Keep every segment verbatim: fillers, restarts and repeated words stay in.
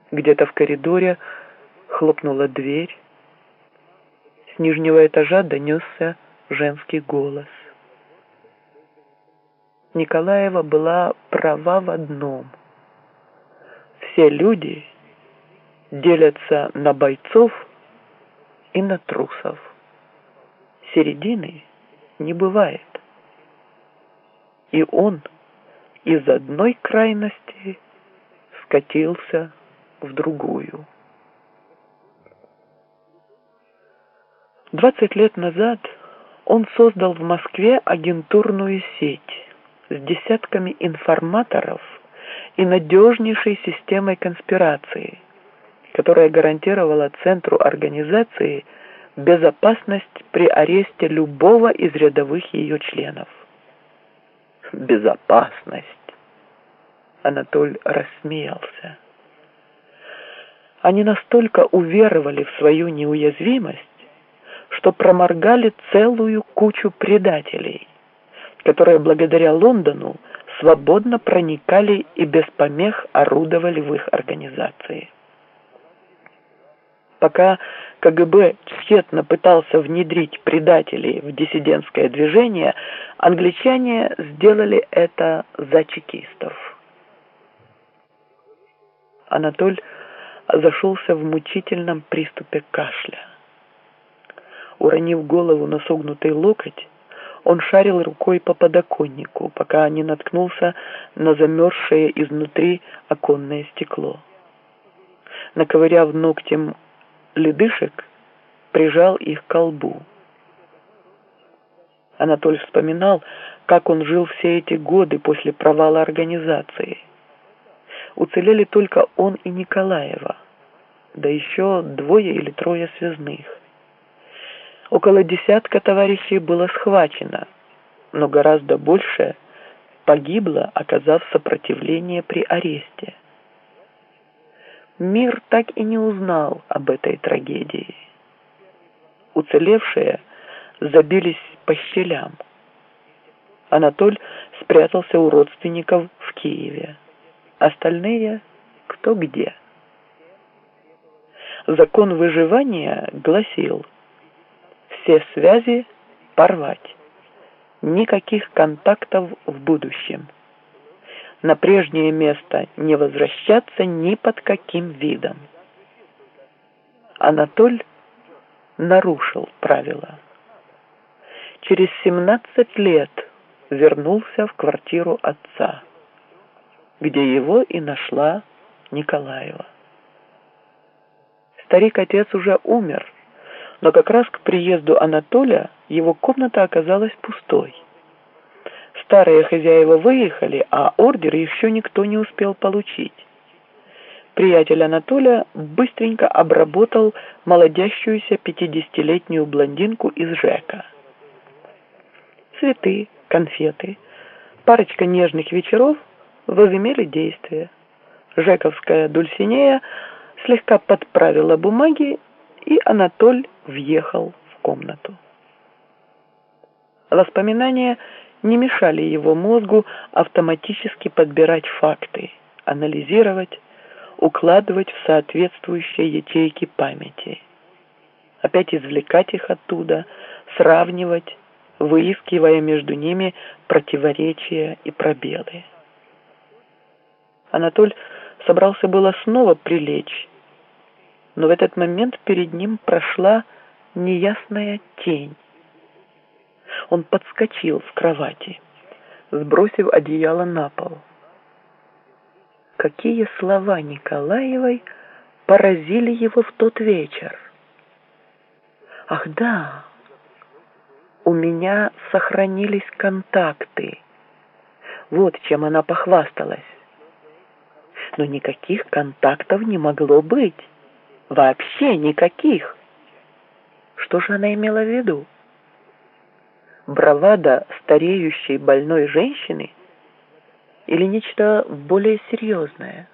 Где-то в коридоре хлопнула дверь. С нижнего этажа донесся женский голос. Николаева была права в одном. Все люди делятся на бойцов и на трусов. Середины не бывает. И он из одной крайности скатился в другую. Двадцать лет назад он создал в Москве агентурную сеть с десятками информаторов и надежнейшей системой конспирации, которая гарантировала центру организации безопасность при аресте любого из рядовых ее членов. Безопасность. Анатоль рассмеялся. Они настолько уверовали в свою неуязвимость, что проморгали целую кучу предателей, которые благодаря Лондону свободно проникали и без помех орудовали в их организации. Пока КГБ тщетно пытался внедрить предателей в диссидентское движение, англичане сделали это за чекистов. Анатоль зашелся в мучительном приступе кашля. Уронив голову на согнутый локоть, он шарил рукой по подоконнику, пока не наткнулся на замерзшее изнутри оконное стекло. Наковыряв ногтем ледышек, прижал их к колбу. Анатоль вспоминал, как он жил все эти годы после провала организации. Уцелели только он и Николаева, да еще двое или трое связных. Около десятка товарищей было схвачено, но гораздо больше погибло, оказав сопротивление при аресте. Мир так и не узнал об этой трагедии. Уцелевшие забились по щелям. Анатоль спрятался у родственников в Киеве. Остальные кто где. Закон выживания гласил: все связи порвать, никаких контактов в будущем, на прежнее место не возвращаться ни под каким видом. Анатоль нарушил правила. Через семнадцать лет вернулся в квартиру отца, где его и нашла Николаева. Старик-отец уже умер, но как раз к приезду Анатолия его комната оказалась пустой. Старые хозяева выехали, а ордер еще никто не успел получить. Приятель Анатолия быстренько обработал молодящуюся пятидесятилетнюю блондинку из ЖЭКа. Цветы, конфеты, парочка нежных вечеров возымели действие. Жековская Дульсинея слегка подправила бумаги, и Анатоль въехал в комнату. Воспоминания не мешали его мозгу автоматически подбирать факты, анализировать, укладывать в соответствующие ячейки памяти, опять извлекать их оттуда, сравнивать, выискивая между ними противоречия и пробелы. Анатоль собрался было снова прилечь, но в этот момент перед ним прошла неясная тень. Он подскочил в кровати, сбросив одеяло на пол. Какие слова Николаевой поразили его в тот вечер? Ах да, у меня сохранились контакты. Вот чем она похвасталась. Но никаких контактов не могло быть. Вообще никаких. Что же она имела в виду? Бравада стареющей больной женщины или нечто более серьезное?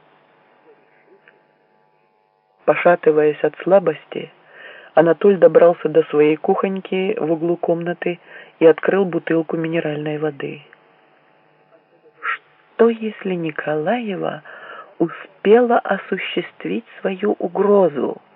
Пошатываясь от слабости, Анатоль добрался до своей кухоньки в углу комнаты и открыл бутылку минеральной воды. Что если Николаева успела успела осуществить свою угрозу.